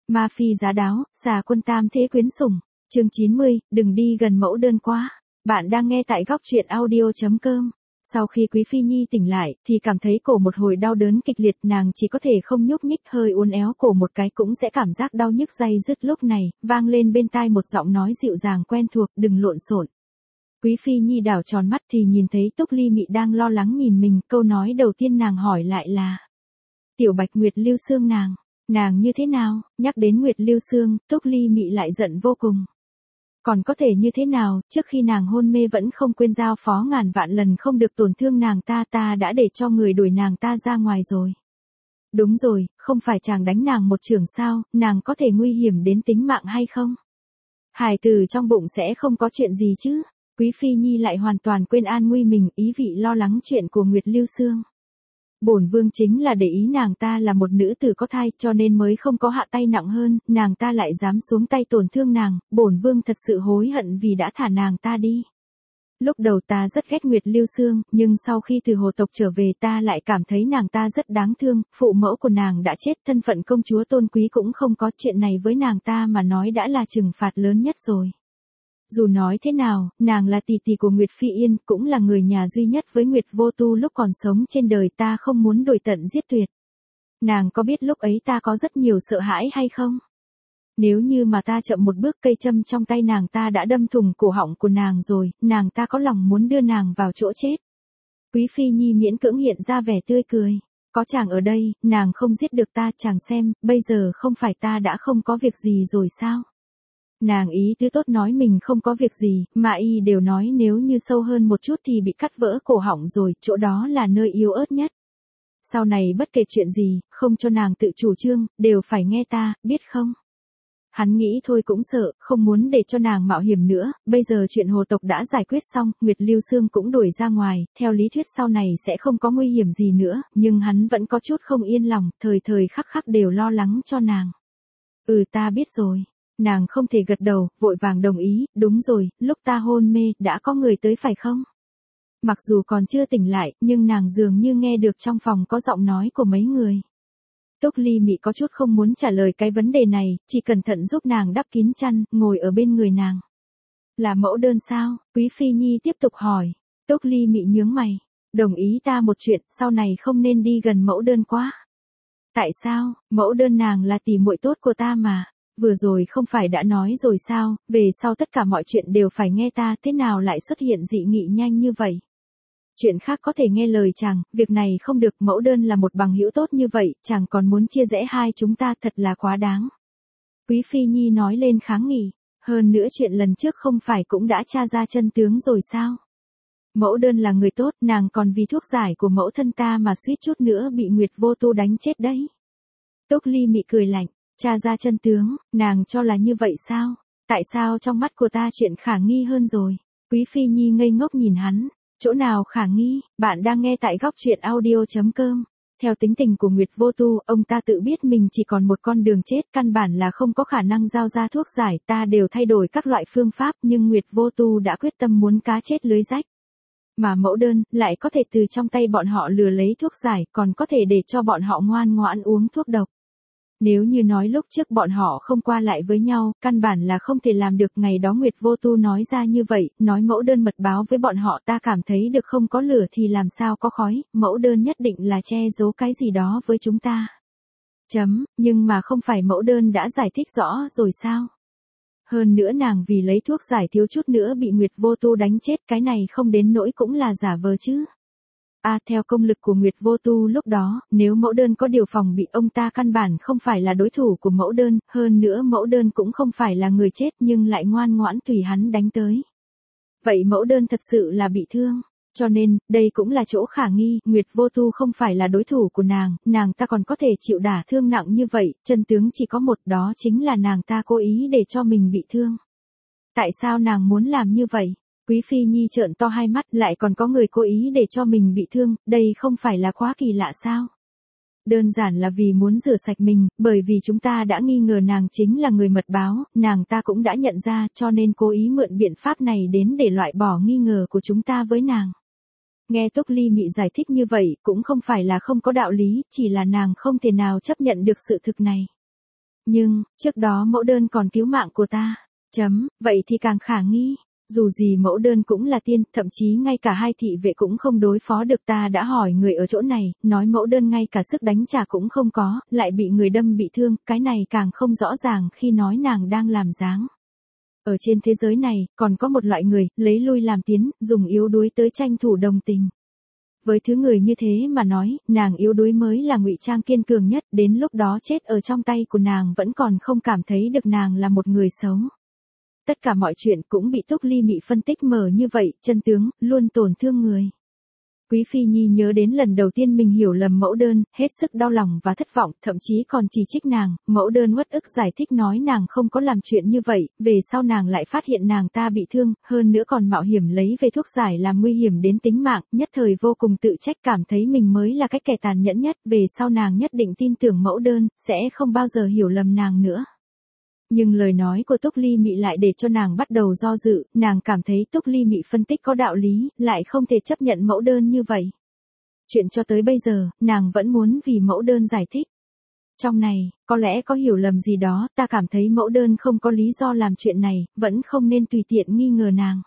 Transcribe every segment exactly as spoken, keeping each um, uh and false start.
Ma phi giá đáo, xà quân tam thế quyến sủng. Chương chín mươi, đừng đi gần mẫu đơn quá. Bạn đang nghe tại góc truyện audio chấm com. Sau khi Quý Phi Nhi tỉnh lại, thì cảm thấy cổ một hồi đau đớn kịch liệt, nàng chỉ có thể không nhúc nhích, hơi uốn éo cổ một cái cũng sẽ cảm giác đau nhức day dứt. Lúc này, vang lên bên tai một giọng nói dịu dàng quen thuộc, đừng lộn xộn. Quý Phi Nhi đảo tròn mắt thì nhìn thấy Túc Ly Mị đang lo lắng nhìn mình, câu nói đầu tiên nàng hỏi lại là: Tiểu Bạch Nguyệt Lưu Xương nàng, nàng như thế nào? Nhắc đến Nguyệt Lưu Xương, Túc Ly Mị lại giận vô cùng. Còn có thể như thế nào, trước khi nàng hôn mê vẫn không quên giao phó ngàn vạn lần không được tổn thương nàng ta, ta đã để cho người đuổi nàng ta ra ngoài rồi. Đúng rồi, không phải chàng đánh nàng một chưởng sao, nàng có thể nguy hiểm đến tính mạng hay không? Hài tử trong bụng sẽ không có chuyện gì chứ? Quý Phi Nhi lại hoàn toàn quên an nguy mình, ý vị lo lắng chuyện của Nguyệt Lưu Xương. Bổn vương chính là để ý nàng ta là một nữ tử có thai, cho nên mới không có hạ tay nặng hơn, nàng ta lại dám xuống tay tổn thương nàng, bổn vương thật sự hối hận vì đã thả nàng ta đi. Lúc đầu ta rất ghét Nguyệt Lưu Xương, nhưng sau khi từ hồ tộc trở về ta lại cảm thấy nàng ta rất đáng thương, phụ mẫu của nàng đã chết, thân phận công chúa tôn quý cũng không có, chuyện này với nàng ta mà nói đã là trừng phạt lớn nhất rồi. Dù nói thế nào, nàng là tỷ tỷ của Nguyệt Phi Yên, cũng là người nhà duy nhất với Nguyệt Vô Tu lúc còn sống trên đời, ta không muốn đuổi tận giết tuyệt. Nàng có biết lúc ấy ta có rất nhiều sợ hãi hay không? Nếu như mà ta chậm một bước, cây châm trong tay nàng ta đã đâm thủng cổ họng của nàng rồi, nàng ta có lòng muốn đưa nàng vào chỗ chết. Quý Phi Nhi miễn cưỡng hiện ra vẻ tươi cười. Có chàng ở đây, nàng không giết được ta, chàng xem, bây giờ không phải ta đã không có việc gì rồi sao? Nàng ý tứ tốt nói mình không có việc gì, mà y đều nói nếu như sâu hơn một chút thì bị cắt vỡ cổ họng rồi, chỗ đó là nơi yếu ớt nhất. Sau này bất kể chuyện gì, không cho nàng tự chủ trương, đều phải nghe ta, biết không? Hắn nghĩ thôi cũng sợ, không muốn để cho nàng mạo hiểm nữa, bây giờ chuyện hồ tộc đã giải quyết xong, Nguyệt Lưu Xương cũng đuổi ra ngoài, theo lý thuyết sau này sẽ không có nguy hiểm gì nữa, nhưng hắn vẫn có chút không yên lòng, thời thời khắc khắc đều lo lắng cho nàng. Ừ, ta biết rồi. Nàng không thể gật đầu, vội vàng đồng ý, đúng rồi, lúc ta hôn mê, đã có người tới phải không? Mặc dù còn chưa tỉnh lại, nhưng nàng dường như nghe được trong phòng có giọng nói của mấy người. Túc Ly Mị có chút không muốn trả lời cái vấn đề này, chỉ cẩn thận giúp nàng đắp kín chăn, ngồi ở bên người nàng. Là mẫu đơn sao? Quý Phi Nhi tiếp tục hỏi. Túc Ly Mị nhướng mày. Đồng ý ta một chuyện, sau này không nên đi gần mẫu đơn quá. Tại sao? Mẫu đơn nàng là tỷ muội tốt của ta mà. Vừa rồi không phải đã nói rồi sao, về sau tất cả mọi chuyện đều phải nghe ta, thế nào lại xuất hiện dị nghị nhanh như vậy? Chuyện khác có thể nghe lời chàng, việc này không được, mẫu đơn là một bằng hữu tốt như vậy, chàng còn muốn chia rẽ hai chúng ta, thật là quá đáng. Quý Phi Nhi nói lên kháng nghị, hơn nữa chuyện lần trước không phải cũng đã tra ra chân tướng rồi sao? Mẫu đơn là người tốt, nàng còn vì thuốc giải của mẫu thân ta mà suýt chút nữa bị Nguyệt Vô Tu đánh chết đấy. Túc Ly Mị cười lạnh. Tra ra chân tướng, nàng cho là như vậy sao? Tại sao trong mắt của ta chuyện khả nghi hơn rồi? Quý Phi Nhi ngây ngốc nhìn hắn, chỗ nào khả nghi? Bạn đang nghe tại góc truyện audio chấm com. Theo tính tình của Nguyệt Vô Tu, ông ta tự biết mình chỉ còn một con đường chết, căn bản là không có khả năng giao ra thuốc giải, ta đều thay đổi các loại phương pháp, nhưng Nguyệt Vô Tu đã quyết tâm muốn cá chết lưới rách. Mà mẫu đơn, lại có thể từ trong tay bọn họ lừa lấy thuốc giải, còn có thể để cho bọn họ ngoan ngoãn uống thuốc độc. Nếu như nói lúc trước bọn họ không qua lại với nhau, căn bản là không thể làm được, ngày đó Nguyệt Vô Tu nói ra như vậy, nói mẫu đơn mật báo với bọn họ, ta cảm thấy được không có lửa thì làm sao có khói, mẫu đơn nhất định là che giấu cái gì đó với chúng ta. Chấm, nhưng mà không phải mẫu đơn đã giải thích rõ rồi sao? Hơn nữa nàng vì lấy thuốc giải thiếu chút nữa bị Nguyệt Vô Tu đánh chết, cái này không đến nỗi cũng là giả vờ chứ. À, theo công lực của Nguyệt Vô Tu lúc đó, nếu mẫu đơn có điều phòng bị, ông ta căn bản không phải là đối thủ của mẫu đơn, hơn nữa mẫu đơn cũng không phải là người chết nhưng lại ngoan ngoãn tùy hắn đánh tới. Vậy mẫu đơn thật sự là bị thương. Cho nên, đây cũng là chỗ khả nghi, Nguyệt Vô Tu không phải là đối thủ của nàng, nàng ta còn có thể chịu đả thương nặng như vậy, chân tướng chỉ có một, đó chính là nàng ta cố ý để cho mình bị thương. Tại sao nàng muốn làm như vậy? Quý Phi Nhi trợn to hai mắt, lại còn có người cố ý để cho mình bị thương, đây không phải là quá kỳ lạ sao? Đơn giản là vì muốn rửa sạch mình, bởi vì chúng ta đã nghi ngờ nàng chính là người mật báo, nàng ta cũng đã nhận ra, cho nên cố ý mượn biện pháp này đến để loại bỏ nghi ngờ của chúng ta với nàng. Nghe Túc Ly Mị giải thích như vậy, cũng không phải là không có đạo lý, chỉ là nàng không thể nào chấp nhận được sự thực này. Nhưng, trước đó mẫu đơn còn cứu mạng của ta. Chấm, vậy thì càng khả nghi. Dù gì mẫu đơn cũng là tiên, thậm chí ngay cả hai thị vệ cũng không đối phó được, ta đã hỏi người ở chỗ này, nói mẫu đơn ngay cả sức đánh trả cũng không có, lại bị người đâm bị thương, cái này càng không rõ ràng khi nói nàng đang làm dáng. Ở trên thế giới này, còn có một loại người, lấy lui làm tiến, dùng yếu đuối tới tranh thủ đồng tình. Với thứ người như thế mà nói, nàng yếu đuối mới là ngụy trang kiên cường nhất, đến lúc đó chết ở trong tay của nàng vẫn còn không cảm thấy được nàng là một người xấu. Tất cả mọi chuyện cũng bị Túc Ly Mị phân tích mở như vậy, chân tướng, luôn tổn thương người. Quý Phi Nhi nhớ đến lần đầu tiên mình hiểu lầm mẫu đơn, hết sức đau lòng và thất vọng, thậm chí còn chỉ trích nàng, mẫu đơn uất ức giải thích nói nàng không có làm chuyện như vậy, về sau nàng lại phát hiện nàng ta bị thương, hơn nữa còn mạo hiểm lấy về thuốc giải làm nguy hiểm đến tính mạng, nhất thời vô cùng tự trách cảm thấy mình mới là cái kẻ tàn nhẫn nhất, về sau nàng nhất định tin tưởng mẫu đơn, sẽ không bao giờ hiểu lầm nàng nữa. Nhưng lời nói của Túc Ly Mị lại để cho nàng bắt đầu do dự, nàng cảm thấy Túc Ly Mị phân tích có đạo lý, lại không thể chấp nhận mẫu đơn như vậy. Chuyện cho tới bây giờ, nàng vẫn muốn vì mẫu đơn giải thích. Trong này, có lẽ có hiểu lầm gì đó, ta cảm thấy mẫu đơn không có lý do làm chuyện này, vẫn không nên tùy tiện nghi ngờ nàng.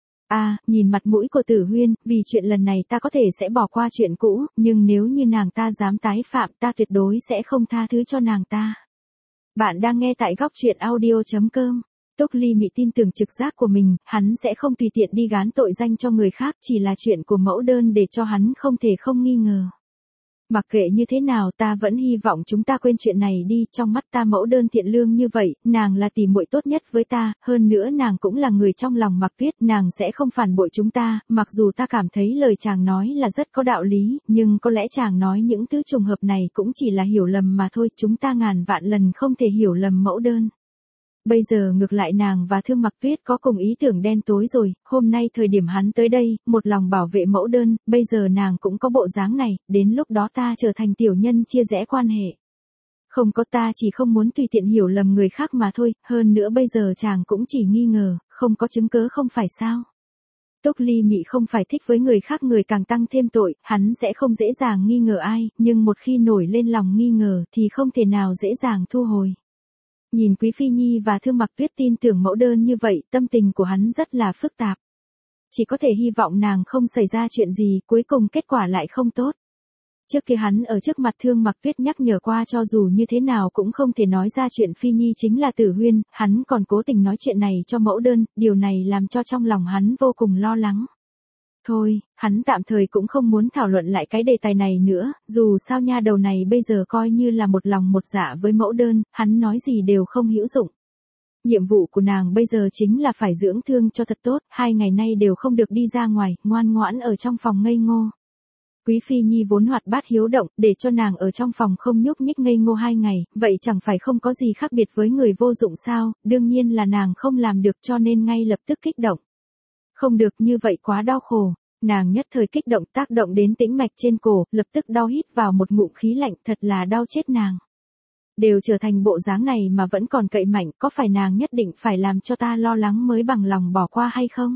À, nhìn mặt mũi của Tử Huyên, vì chuyện lần này ta có thể sẽ bỏ qua chuyện cũ, nhưng nếu như nàng ta dám tái phạm ta tuyệt đối sẽ không tha thứ cho nàng ta. Bạn đang nghe tại góc truyện audio chấm com. Túc Ly Mị tin tưởng trực giác của mình, hắn sẽ không tùy tiện đi gán tội danh cho người khác, chỉ là chuyện của mẫu đơn để cho hắn không thể không nghi ngờ. Mặc kệ như thế nào ta vẫn hy vọng chúng ta quên chuyện này đi, trong mắt ta mẫu đơn thiện lương như vậy, nàng là tỷ muội tốt nhất với ta, hơn nữa nàng cũng là người trong lòng Mặc Tuyết, nàng sẽ không phản bội chúng ta, mặc dù ta cảm thấy lời chàng nói là rất có đạo lý, nhưng có lẽ chàng nói những thứ trùng hợp này cũng chỉ là hiểu lầm mà thôi, chúng ta ngàn vạn lần không thể hiểu lầm mẫu đơn. Bây giờ ngược lại nàng và Thương Mặc Tuyết có cùng ý tưởng đen tối rồi, hôm nay thời điểm hắn tới đây, một lòng bảo vệ mẫu đơn, bây giờ nàng cũng có bộ dáng này, đến lúc đó ta trở thành tiểu nhân chia rẽ quan hệ. Không có, ta chỉ không muốn tùy tiện hiểu lầm người khác mà thôi, hơn nữa bây giờ chàng cũng chỉ nghi ngờ, không có chứng cớ không phải sao. Túc Ly Mị không phải thích với người khác người càng tăng thêm tội, hắn sẽ không dễ dàng nghi ngờ ai, nhưng một khi nổi lên lòng nghi ngờ thì không thể nào dễ dàng thu hồi. Nhìn Quý Phi Nhi và Thương Mặc Tuyết tin tưởng mẫu đơn như vậy, tâm tình của hắn rất là phức tạp. Chỉ có thể hy vọng nàng không xảy ra chuyện gì, cuối cùng kết quả lại không tốt. Trước kia hắn ở trước mặt Thương Mặc Tuyết nhắc nhở qua cho dù như thế nào cũng không thể nói ra chuyện Phi Nhi chính là Tử Huyên, hắn còn cố tình nói chuyện này cho mẫu đơn, điều này làm cho trong lòng hắn vô cùng lo lắng. Thôi, hắn tạm thời cũng không muốn thảo luận lại cái đề tài này nữa, dù sao nha đầu này bây giờ coi như là một lòng một dạ với mẫu đơn, hắn nói gì đều không hữu dụng. Nhiệm vụ của nàng bây giờ chính là phải dưỡng thương cho thật tốt, hai ngày nay đều không được đi ra ngoài, ngoan ngoãn ở trong phòng ngây ngô. Quý Phi Nhi vốn hoạt bát hiếu động, để cho nàng ở trong phòng không nhúc nhích ngây ngô hai ngày, vậy chẳng phải không có gì khác biệt với người vô dụng sao, đương nhiên là nàng không làm được cho nên ngay lập tức kích động. Không được, như vậy quá đau khổ. Nàng nhất thời kích động tác động đến tĩnh mạch trên cổ, lập tức đau hít vào một ngụm khí lạnh, thật là đau chết nàng. Đều trở thành bộ dáng này mà vẫn còn cậy mạnh, có phải nàng nhất định phải làm cho ta lo lắng mới bằng lòng bỏ qua hay không?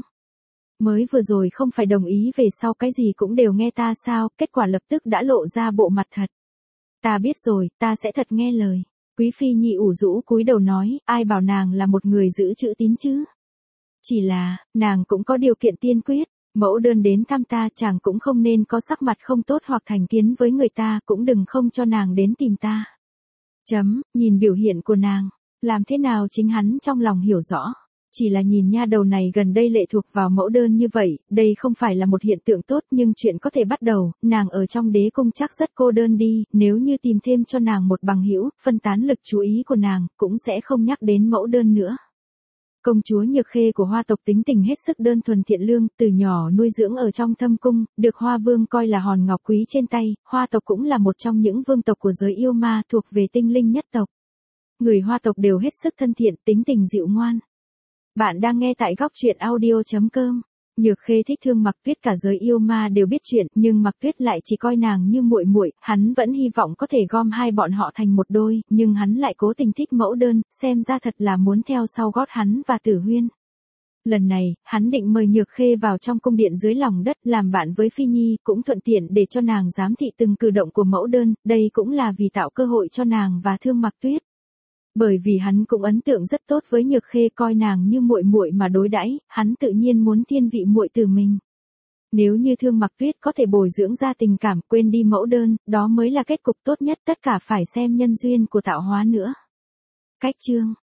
Mới vừa rồi không phải đồng ý về sau cái gì cũng đều nghe ta sao, kết quả lập tức đã lộ ra bộ mặt thật. Ta biết rồi, ta sẽ thật nghe lời. Quý Phi Nhi ủ rũ cúi đầu nói, ai bảo nàng là một người giữ chữ tín chứ? Chỉ là, nàng cũng có điều kiện tiên quyết. Mẫu đơn đến thăm ta, chàng cũng không nên có sắc mặt không tốt hoặc thành kiến với người ta, cũng đừng không cho nàng đến tìm ta. Chấm, nhìn biểu hiện của nàng, làm thế nào chính hắn trong lòng hiểu rõ. Chỉ là nhìn nha đầu này gần đây lệ thuộc vào mẫu đơn như vậy, đây không phải là một hiện tượng tốt nhưng chuyện có thể bắt đầu, nàng ở trong đế cung chắc rất cô đơn đi, nếu như tìm thêm cho nàng một bằng hữu, phân tán lực chú ý của nàng, cũng sẽ không nhắc đến mẫu đơn nữa. Công chúa Nhược Khê của Hoa tộc tính tình hết sức đơn thuần thiện lương, từ nhỏ nuôi dưỡng ở trong thâm cung, được Hoa Vương coi là hòn ngọc quý trên tay, Hoa tộc cũng là một trong những vương tộc của giới yêu ma thuộc về tinh linh nhất tộc. Người Hoa tộc đều hết sức thân thiện, tính tình dịu ngoan. Bạn đang nghe tại góc truyện audio chấm com. Nhược Khê thích Thương Mặc Tuyết, cả giới yêu ma đều biết chuyện, nhưng Mặc Tuyết lại chỉ coi nàng như muội muội, hắn vẫn hy vọng có thể gom hai bọn họ thành một đôi, nhưng hắn lại cố tình thích mẫu đơn, xem ra thật là muốn theo sau gót hắn và Tử Huyên. Lần này, hắn định mời Nhược Khê vào trong cung điện dưới lòng đất làm bạn với Phi Nhi, cũng thuận tiện để cho nàng giám thị từng cử động của mẫu đơn, đây cũng là vì tạo cơ hội cho nàng và Thương Mặc Tuyết. Bởi vì hắn cũng ấn tượng rất tốt với Nhược Khê, coi nàng như muội muội mà đối đãi, hắn tự nhiên muốn thiên vị muội từ mình. Nếu như Thương Mặc Tuyết có thể bồi dưỡng ra tình cảm, quên đi mẫu đơn, đó mới là kết cục tốt nhất, tất cả phải xem nhân duyên của tạo hóa nữa. Cách chương